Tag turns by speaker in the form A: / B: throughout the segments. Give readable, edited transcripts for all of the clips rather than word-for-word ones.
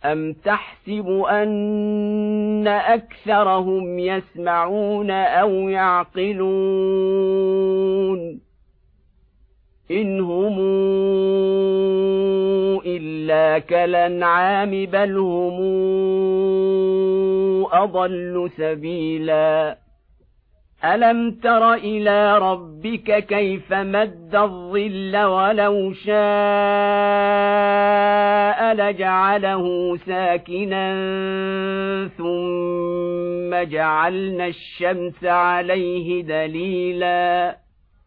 A: أَمْ تَحْسَبُ أَنَّ أَكْثَرَهُمْ يَسْمَعُونَ أَوْ يَعْقِلُونَ إِنْ هُمْ إِلَّا كَالْأَنْعَامِ بَلْ هُمْ أَضَلُّ سَبِيلًا أَلَمْ تَرَ إِلَى رَبِّكَ كَيْفَ مَدَّ الظِّلَّ وَلَوْ شَاءَ لَجَعَلَهُ سَاكِنًا ثُمَّ جَعَلْنَا الشَّمْسَ عَلَيْهِ دَلِيلًا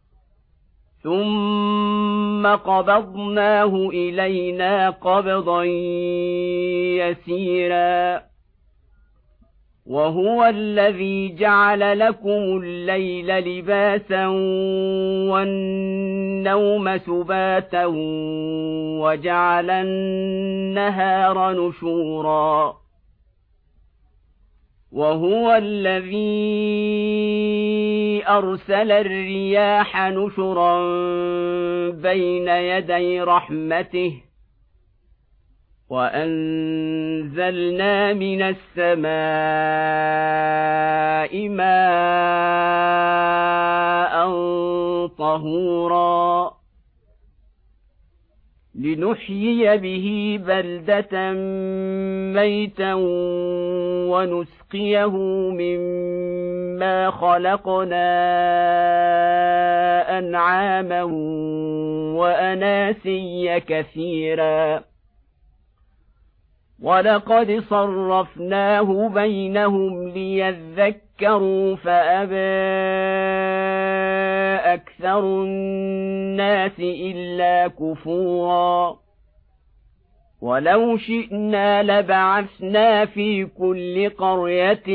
A: ثُمَّ قَبَضْنَاهُ إِلَيْنَا قَبْضًا يَسِيرًا وَهُوَ الَّذِي جَعَلَ لَكُمُ اللَّيْلَ لِبَاسًا وَالنَّوْمَ سُبَاتًا وَجَعَلَ النَّهَارَ نُشُورًا وَهُوَ الَّذِي أَرْسَلَ الرِّيَاحَ نُشُرًا بَيْنَ يَدَيْ رَحْمَتِهِ وَأَنزَلْنَا مِنَ السَّمَاءِ مَاءً طَهُورًا لِنُحْيِيَ بِهِ بَلْدَةً مَّيْتًا وَنُسْقِيَهُ مِمَّا خَلَقْنَا أَنْعَامًا وَأَنَاسِيَّ كَثِيرًا وَلَقَدْ صَرَّفْنَاهُ بَيْنَهُمْ لِيَذَّكَّرُوا فَأَبَىٰ أَكْثَرُ النَّاسِ إِلَّا كُفُورًا وَلَوْ شِئْنَا لَبَعَثْنَا فِي كُلِّ قَرْيَةٍ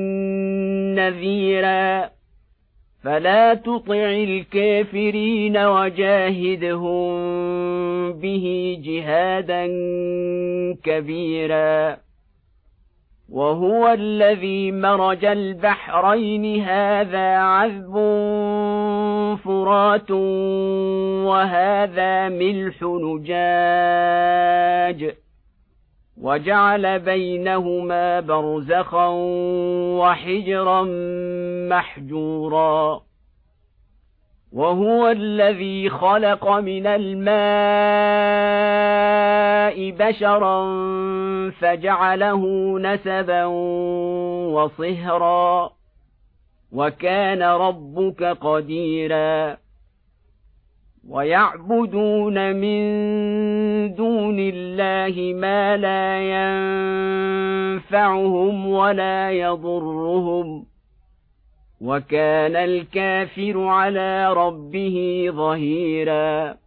A: نَذِيرًا فَلَا تُطِعِ الْكَافِرِينَ وَجَاهِدْهُم بِهِ جِهَادًا كَبِيرًا وَهُوَ الَّذِي مَرَجَ الْبَحْرَيْنِ هَٰذَا عَذْبٌ فُرَاتٌ وَهَٰذَا مِلْحٌ أُجَاجٌ وَجَعَلَ بَيْنَهُمَا بَرْزَخًا وَحِجْرًا مَّحْجُورًا وَهُوَ الَّذِي خَلَقَ مِنَ الْمَاءِ بَشَرًا فَجَعَلَهُ نَسَبًا وَصِهْرًا وَكَانَ رَبُّكَ قَدِيرًا وَيَعْبُدُونَ مِن دُونِ اللَّهِ مَا لَا يَنفَعُهُمْ وَلَا يَضُرُّهُمْ وَكَانَ الْكَافِرُ عَلَى رَبِّهِ ظَهِيرًا